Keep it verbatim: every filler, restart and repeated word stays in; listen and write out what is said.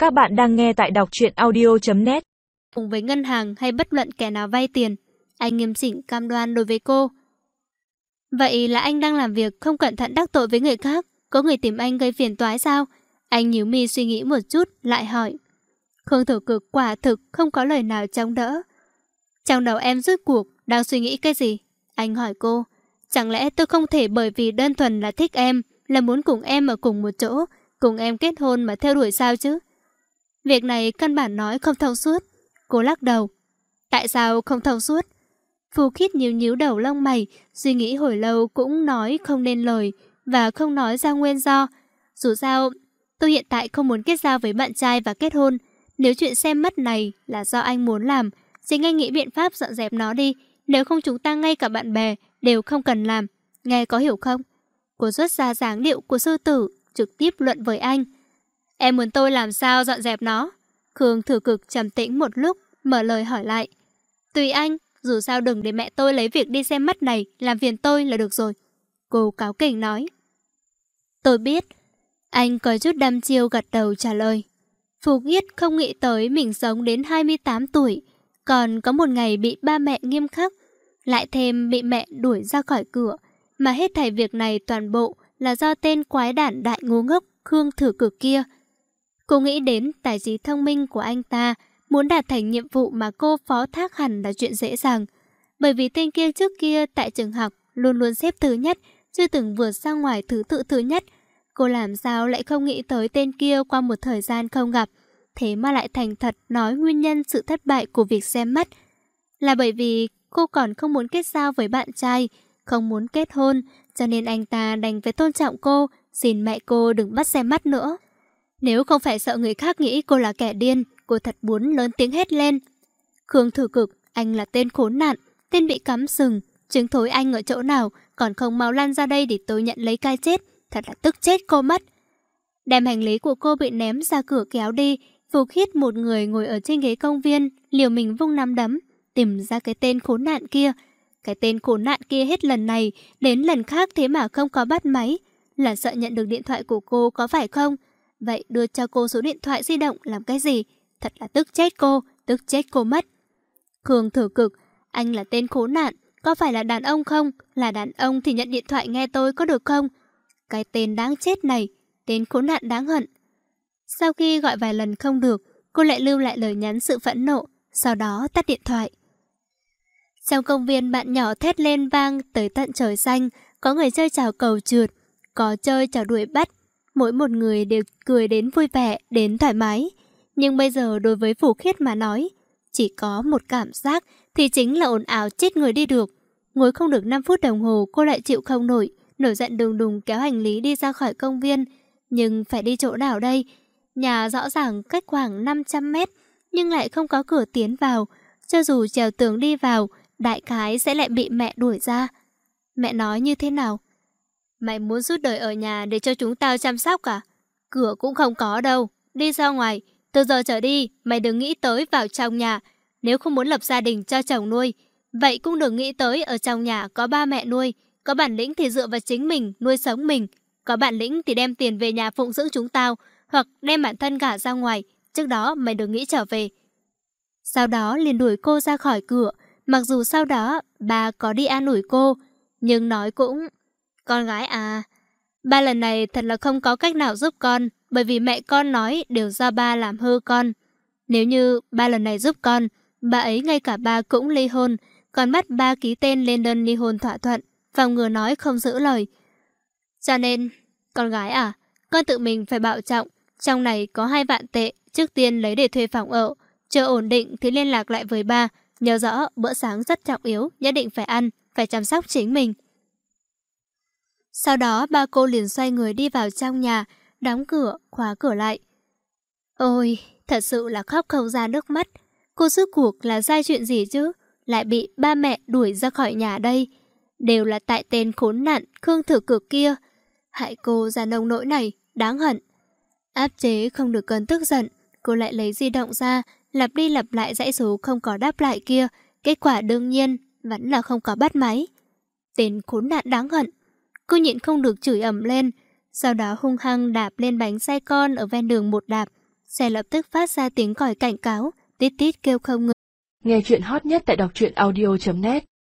Các bạn đang nghe tại đọc truyện audio chấm net. Cùng với ngân hàng hay bất luận kẻ nào vay tiền, anh nghiêm chỉnh cam đoan đối với cô. Vậy là anh đang làm việc không cẩn thận đắc tội với người khác, có người tìm anh gây phiền toái sao? Anh nhíu mi suy nghĩ một chút, lại hỏi. Khương Thổ Cực quả thực không có lời nào chống đỡ. Trong đầu em rút cuộc, đang suy nghĩ cái gì? Anh hỏi cô. Chẳng lẽ tôi không thể bởi vì đơn thuần là thích em, là muốn cùng em ở cùng một chỗ, cùng em kết hôn mà theo đuổi sao chứ? Việc này căn bản nói không thông suốt. Cô lắc đầu. Tại sao không thông suốt? Phù Khiết nhíu nhíu đầu lông mày, suy nghĩ hồi lâu cũng nói không nên lời và không nói ra nguyên do. Dù sao, tôi hiện tại không muốn kết giao với bạn trai và kết hôn. Nếu chuyện xem mắt này là do anh muốn làm, chính anh nghĩ biện pháp dọn dẹp nó đi. Nếu không chúng ta ngay cả bạn bè đều không cần làm. Nghe có hiểu không? Cô xuất ra dáng điệu của sư tử, trực tiếp luận với anh. Em muốn tôi làm sao dọn dẹp nó? Khương Thử Cực trầm tĩnh một lúc, mở lời hỏi lại. Tùy anh, dù sao đừng để mẹ tôi lấy việc đi xem mắt này làm phiền tôi là được rồi. Cô cáu kỉnh nói. Tôi biết. Anh có chút đăm chiêu gật đầu trả lời. Phù Khiết không nghĩ tới mình sống đến hai mươi tám tuổi, còn có một ngày bị ba mẹ nghiêm khắc, lại thêm bị mẹ đuổi ra khỏi cửa, mà hết thảy việc này toàn bộ là do tên quái đản đại ngu ngốc Khương Thử Cực kia. Cô nghĩ đến tài trí thông minh của anh ta, muốn đạt thành nhiệm vụ mà cô phó thác hẳn là chuyện dễ dàng. Bởi vì tên kia trước kia tại trường học luôn luôn xếp thứ nhất, chưa từng vượt ra ngoài thứ tự thứ nhất. Cô làm sao lại không nghĩ tới tên kia qua một thời gian không gặp, thế mà lại thành thật nói nguyên nhân sự thất bại của việc xem mắt. Là bởi vì cô còn không muốn kết giao với bạn trai, không muốn kết hôn, cho nên anh ta đành phải tôn trọng cô, xin mẹ cô đừng bắt xem mắt nữa. Nếu không phải sợ người khác nghĩ cô là kẻ điên, cô thật muốn lớn tiếng hét lên. Khương Thử Cực, anh là tên khốn nạn, tên bị cắm sừng, trứng thối anh ở chỗ nào, còn không mau lăn ra đây để tôi nhận lấy cái chết, thật là tức chết cô mất. Đem hành lý của cô bị ném ra cửa kéo đi, Phù Khiết một người ngồi ở trên ghế công viên, liều mình vung nắm đấm, tìm ra cái tên khốn nạn kia. Cái tên khốn nạn kia hết lần này đến lần khác thế mà không có bắt máy, là sợ nhận được điện thoại của cô có phải không? Vậy đưa cho cô số điện thoại di động làm cái gì? Thật là tức chết cô, tức chết cô mất. Khương Thử Cực, anh là tên khốn nạn, có phải là đàn ông không? Là đàn ông thì nhận điện thoại nghe tôi có được không? Cái tên đáng chết này, tên khốn nạn đáng hận. Sau khi gọi vài lần không được, cô lại lưu lại lời nhắn sự phẫn nộ, sau đó tắt điện thoại. Trong công viên bạn nhỏ thét lên vang tới tận trời xanh, có người chơi trào cầu trượt, có chơi trò đuổi bắt. Mỗi một người đều cười đến vui vẻ, đến thoải mái. Nhưng bây giờ đối với Phù Khiết mà nói, chỉ có một cảm giác thì chính là ồn ào chết người đi được. Ngồi không được năm phút đồng hồ cô lại chịu không nổi, nổi giận đùng đùng kéo hành lý đi ra khỏi công viên. Nhưng phải đi chỗ nào đây? Nhà rõ ràng cách khoảng năm trăm mét, nhưng lại không có cửa tiến vào. Cho dù trèo tường đi vào, đại khái sẽ lại bị mẹ đuổi ra. Mẹ nói như thế nào? Mày muốn suốt đời ở nhà để cho chúng tao chăm sóc à? Cửa cũng không có đâu. Đi ra ngoài. Từ giờ trở đi, mày đừng nghĩ tới vào trong nhà. Nếu không muốn lập gia đình cho chồng nuôi, vậy cũng đừng nghĩ tới ở trong nhà có ba mẹ nuôi. Có bản lĩnh thì dựa vào chính mình, nuôi sống mình. Có bản lĩnh thì đem tiền về nhà phụng dưỡng chúng tao, hoặc đem bản thân gả ra ngoài. Trước đó mày đừng nghĩ trở về. Sau đó liền đuổi cô ra khỏi cửa. Mặc dù sau đó bà có đi an ủi cô, nhưng nói cũng... Con gái à, ba lần này thật là không có cách nào giúp con, bởi vì mẹ con nói đều do ba làm hư con. Nếu như ba lần này giúp con, bà ấy ngay cả ba cũng ly hôn, còn bắt ba ký tên lên đơn ly hôn thỏa thuận, phòng ngừa nói không giữ lời. Cho nên, con gái à, con tự mình phải bảo trọng, trong này có hai vạn tệ, trước tiên lấy để thuê phòng ở, chờ ổn định thì liên lạc lại với ba, nhớ rõ bữa sáng rất trọng yếu, nhất định phải ăn, phải chăm sóc chính mình. Sau đó ba cô liền xoay người đi vào trong nhà, đóng cửa, khóa cửa lại. Ôi, thật sự là khóc không ra nước mắt. Cô rốt cuộc là sai chuyện gì chứ? Lại bị ba mẹ đuổi ra khỏi nhà đây. Đều là tại tên khốn nạn Khương Thử Cực kia. Hại cô ra nông nỗi này, đáng hận. Áp chế không được cơn tức giận, cô lại lấy di động ra, lặp đi lặp lại dãy số không có đáp lại kia. Kết quả đương nhiên vẫn là không có bắt máy. Tên khốn nạn đáng hận. Cô nhịn không được chửi ầm lên, sau đó hung hăng đạp lên bánh xe con ở ven đường một đạp, Xe lập tức phát ra tiếng còi cảnh cáo, tít tít kêu không ngừng. Nghe chuyện hot nhất tại đọc truyện audio chấm net.